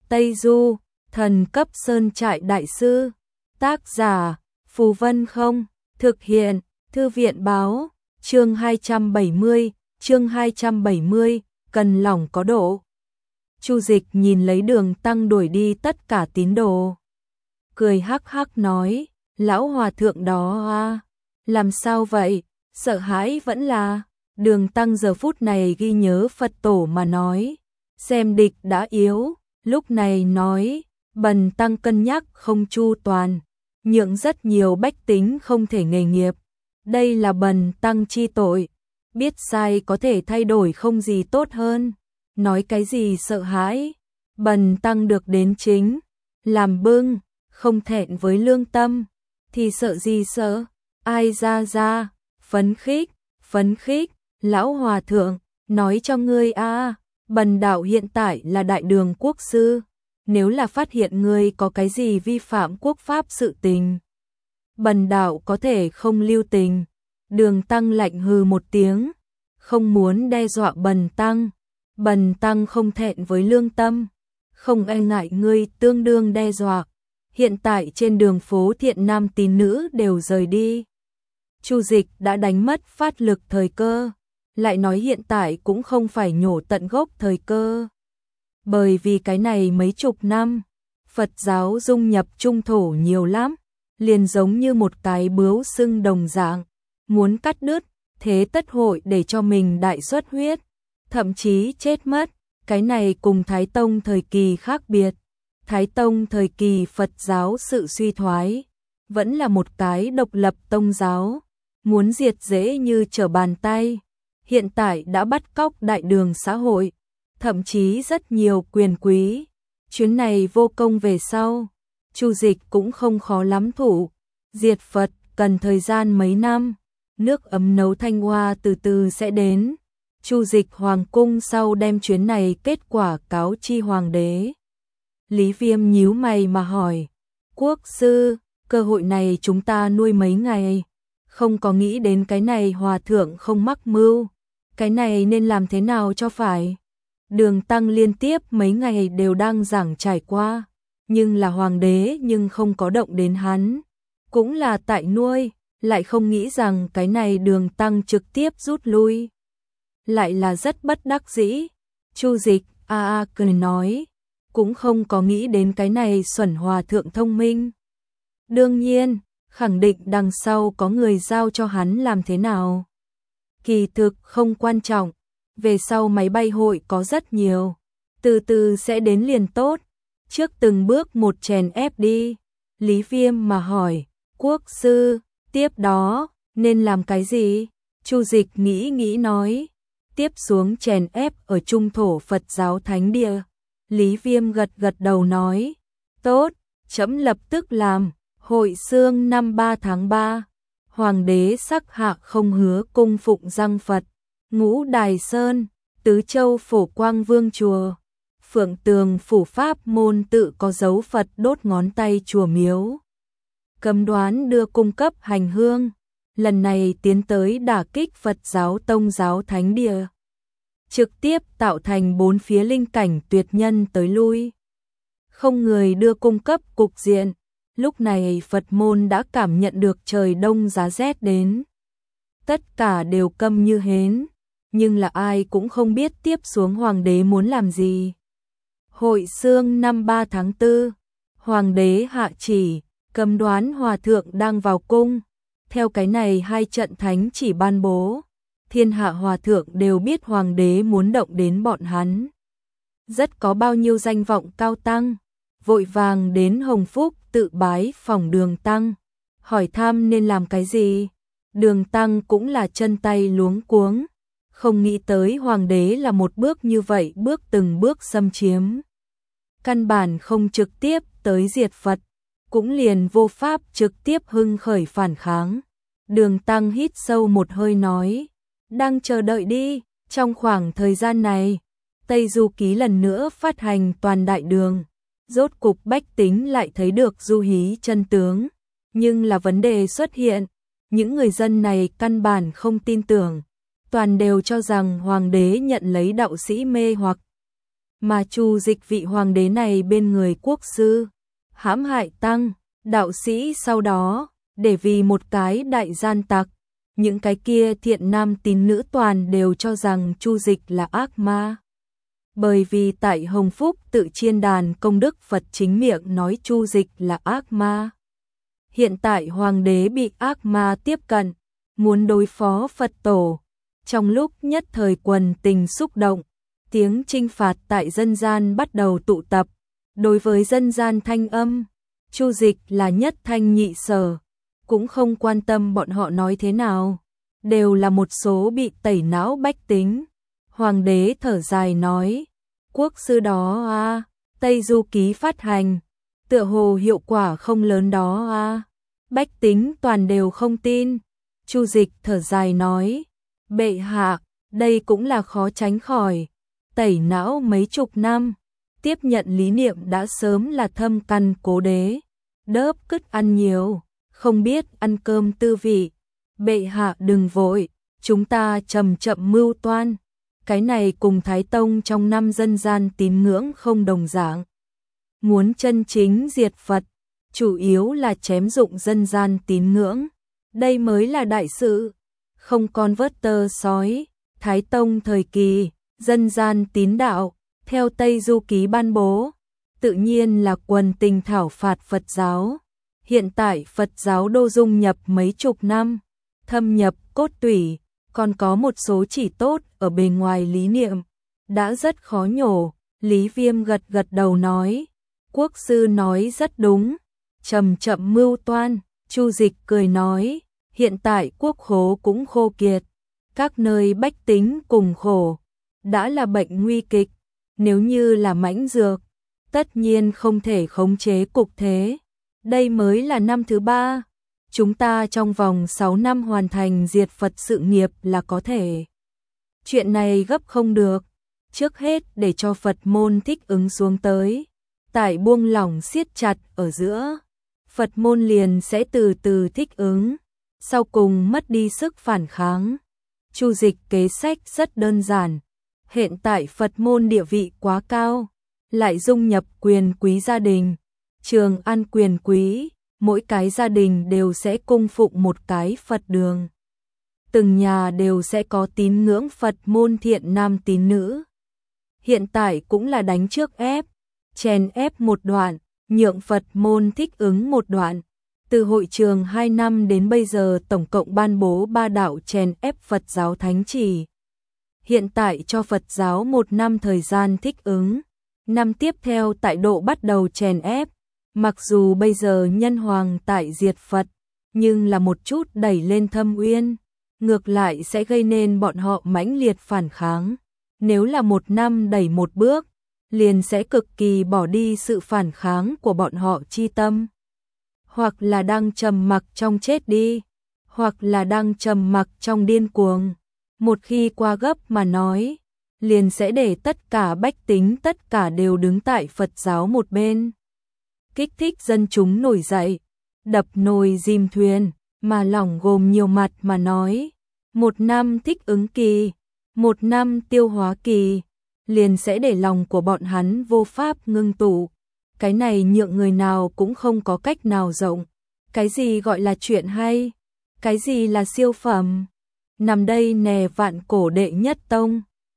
Tây Du, thần cấp sơn trại đại sư. Tác giả, Phù Vân Không. Thực hiện, Thư viện báo. Chương 270, cần lòng có độ. Chu Dịch nhìn lấy Đường Tăng đuổi đi tất cả tín đồ. Cười hắc hắc nói, lão hòa thượng đó à, làm sao vậy, sợ hãi vẫn là. Đường Tăng giờ phút này ghi nhớ Phật tổ mà nói, xem địch đã yếu, lúc này nói, bần tăng cân nhắc không chu toàn, nhượng rất nhiều bách tính không thể nghề nghiệp. Đây là bần tăng chi tội, biết sai có thể thay đổi không gì tốt hơn. Nói cái gì sợ hãi, bần tăng được đến chính, làm bưng, không thẹn với lương tâm, thì sợ gì sợ, ai ra, phấn khích, lão hòa thượng, nói cho ngươi a, bần đạo hiện tại là đại đường quốc sư, nếu là phát hiện ngươi có cái gì vi phạm quốc pháp sự tình, bần đạo có thể không lưu tình. Đường Tăng lạnh hừ một tiếng, không muốn đe dọa bần tăng không thẹn với lương tâm, không e ngại ngươi tương đương đe dọa. Hiện tại trên đường phố thiện nam tín nữ đều rời đi. Chu Dịch đã đánh mất phát lực thời cơ, lại nói hiện tại cũng không phải nhổ tận gốc thời cơ. Bởi vì cái này mấy chục năm, Phật giáo dung nhập trung thổ nhiều lắm, liền giống như một cái bướu sưng đồng dạng, muốn cắt đứt, thế tất hội để cho mình đại xuất huyết, thậm chí chết mất. Cái này cùng Thái Tông thời kỳ khác biệt. Thái Tông thời kỳ Phật giáo sự suy thoái, vẫn là một cái độc lập tông giáo, muốn diệt dễ như trở bàn tay. Hiện tại đã bắt cóc đại đường xã hội, thậm chí rất nhiều quyền quý. Chuyến này vô công về sau, Chu Dịch cũng không khó lắm thủ. Diệt Phật cần thời gian mấy năm, nước ấm nấu thanh hoa từ từ sẽ đến. Chu Dịch hoàng cung sau đem chuyến này kết quả cáo chi hoàng đế. Lý Viêm nhíu mày mà hỏi, quốc sư, cơ hội này chúng ta nuôi mấy ngày, không có nghĩ đến cái này hòa thượng không mắc mưu, cái này nên làm thế nào cho phải. Đường Tăng liên tiếp mấy ngày đều đang giảng trải qua, nhưng là hoàng đế nhưng không có động đến hắn, cũng là tại nuôi, lại không nghĩ rằng cái này Đường Tăng trực tiếp rút lui. Lại là rất bất đắc dĩ. Chu Dịch cười nói, cũng không có nghĩ đến cái này xuẩn hòa thượng thông minh. Đương nhiên, khẳng định đằng sau có người giao cho hắn làm thế nào. Kỳ thực không quan trọng, về sau máy bay hội có rất nhiều, từ từ sẽ đến liền tốt, trước từng bước một chèn ép đi. Lý Viêm mà hỏi, quốc sư, tiếp đó, nên làm cái gì? Chu Dịch nghĩ nói, tiếp xuống chèn ép ở trung thổ Phật giáo thánh địa. Lý Viêm gật đầu nói, tốt, trẫm lập tức làm. Hội xương năm 3 tháng 3, hoàng đế sắc hạ không hứa cung phụng Giang Phật, Ngũ Đài Sơn, Tứ Châu Phổ Quang Vương chùa, Phượng Tường phủ pháp môn tự có dấu Phật đốt ngón tay chùa miếu. Cấm đoán đưa cung cấp hành hương, lần này tiến tới đả kích Phật giáo tông giáo thánh địa, trực tiếp tạo thành bốn phía linh cảnh tuyệt nhân tới lui. Không người đưa cung cấp cục diện, lúc này Phật môn đã cảm nhận được trời đông giá rét đến. Tất cả đều câm như hến, nhưng là ai cũng không biết tiếp xuống hoàng đế muốn làm gì. Hội xương năm 3 tháng 4, hoàng đế hạ chỉ, cấm đoán hòa thượng đang vào cung. Theo cái này hai trận thánh chỉ ban bố, thiên hạ hòa thượng đều biết hoàng đế muốn động đến bọn hắn. Rất có bao nhiêu danh vọng cao tăng, vội vàng đến Hồng Phúc tự bái phòng Đường Tăng, hỏi thăm nên làm cái gì. Đường Tăng cũng là chân tay luống cuống, không nghĩ tới hoàng đế là một bước như vậy bước từng bước xâm chiếm. Căn bản không trực tiếp tới diệt Phật, cũng liền vô pháp trực tiếp hưng khởi phản kháng. Đường Tăng hít sâu một hơi nói, đang chờ đợi đi. Trong khoảng thời gian này, Tây Du Ký lần nữa phát hành toàn đại đường, rốt cục bách tính lại thấy được du hí chân tướng. Nhưng là vấn đề xuất hiện, những người dân này căn bản không tin tưởng, toàn đều cho rằng hoàng đế nhận lấy đạo sĩ mê hoặc. mà Chu Dịch vị hoàng đế này bên người quốc sư, hãm hại tăng, đạo sĩ sau đó, để vì một cái đại gian tặc, những cái kia thiện nam tín nữ toàn đều cho rằng Chu Dịch là ác ma. Bởi vì tại Hồng Phúc tự chiên đàn công đức Phật chính miệng nói Chu Dịch là ác ma. Hiện tại hoàng đế bị ác ma tiếp cận, muốn đối phó Phật tổ. Trong lúc nhất thời quần tình xúc động, tiếng chinh phạt tại dân gian bắt đầu tụ tập. Đối với dân gian thanh âm, Chu Dịch là nhất thanh nhị sở, cũng không quan tâm bọn họ nói thế nào, đều là một số bị tẩy não bách tính. Hoàng đế thở dài nói, quốc sư đó a, Tây Du Ký phát hành, tựa hồ hiệu quả không lớn đó a. Bách tính toàn đều không tin. Chu Dịch thở dài nói, bệ hạ, đây cũng là khó tránh khỏi, tẩy não mấy chục năm, tiếp nhận lý niệm đã sớm là thâm căn cố đế, đớp cứt ăn nhiều, không biết ăn cơm tư vị. Bệ hạ đừng vội, chúng ta chậm chậm mưu toan. Cái này cùng Thái Tông trong năm dân gian tín ngưỡng không đồng dạng. Muốn chân chính diệt Phật, chủ yếu là chém dụng dân gian tín ngưỡng. Đây mới là đại sự, không con vớt tơ sói. Thái Tông thời kỳ, dân gian tín đạo, theo Tây Du Ký ban bố, tự nhiên là quần tình thảo phạt Phật giáo. Hiện tại Phật giáo đô dung nhập mấy chục năm, thâm nhập cốt tủy, còn có một số chỉ tốt ở bề ngoài lý niệm, đã rất khó nhổ. Lý Viêm gật gật đầu nói, quốc sư nói rất đúng, chậm chậm mưu toan. Chu Dịch cười nói, hiện tại quốc khố cũng khô kiệt, các nơi bách tính cùng khổ, đã là bệnh nguy kịch, nếu như là mãnh dược, tất nhiên không thể khống chế cục thế. Đây mới là năm thứ 3, chúng ta trong vòng 6 năm hoàn thành diệt Phật sự nghiệp là có thể. Chuyện này gấp không được, trước hết để cho Phật môn thích ứng xuống tới, tại buông lỏng siết chặt ở giữa, Phật môn liền sẽ từ từ thích ứng, sau cùng mất đi sức phản kháng. Chu Dịch kế sách rất đơn giản, hiện tại Phật môn địa vị quá cao, lại dung nhập quyền quý gia đình, Trường An quyền quý, mỗi cái gia đình đều sẽ cung phụng một cái Phật đường. Từng nhà đều sẽ có tín ngưỡng Phật môn thiện nam tín nữ. Hiện tại cũng là đánh trước ép, chèn ép một đoạn, nhượng Phật môn thích ứng một đoạn. Từ hội trường 2 năm đến bây giờ tổng cộng ban bố 3 đạo chèn ép Phật giáo thánh chỉ. Hiện tại cho Phật giáo 1 năm thời gian thích ứng, năm tiếp theo tại độ bắt đầu chèn ép. Mặc dù bây giờ nhân hoàng tại diệt Phật, nhưng là một chút đẩy lên thâm uyên, ngược lại sẽ gây nên bọn họ mãnh liệt phản kháng. Nếu là 1 năm đẩy một bước, liền sẽ cực kỳ bỏ đi sự phản kháng của bọn họ chi tâm. Hoặc là đang trầm mặc trong chết đi, hoặc là đang trầm mặc trong điên cuồng. Một khi qua gấp mà nói, liền sẽ để tất cả bách tính tất cả đều đứng tại Phật giáo một bên. Kích thích dân chúng nổi dậy, đập nồi dìm thuyền, mà lỏng gồm nhiều mặt mà nói. 1 năm thích ứng kỳ, 1 năm tiêu hóa kỳ, liền sẽ để lòng của bọn hắn vô pháp ngưng tụ. Cái này nhượng người nào cũng không có cách nào rộng. Cái gì gọi là chuyện hay? Cái gì là siêu phẩm? Nằm đây nè vạn cổ đệ nhất tông.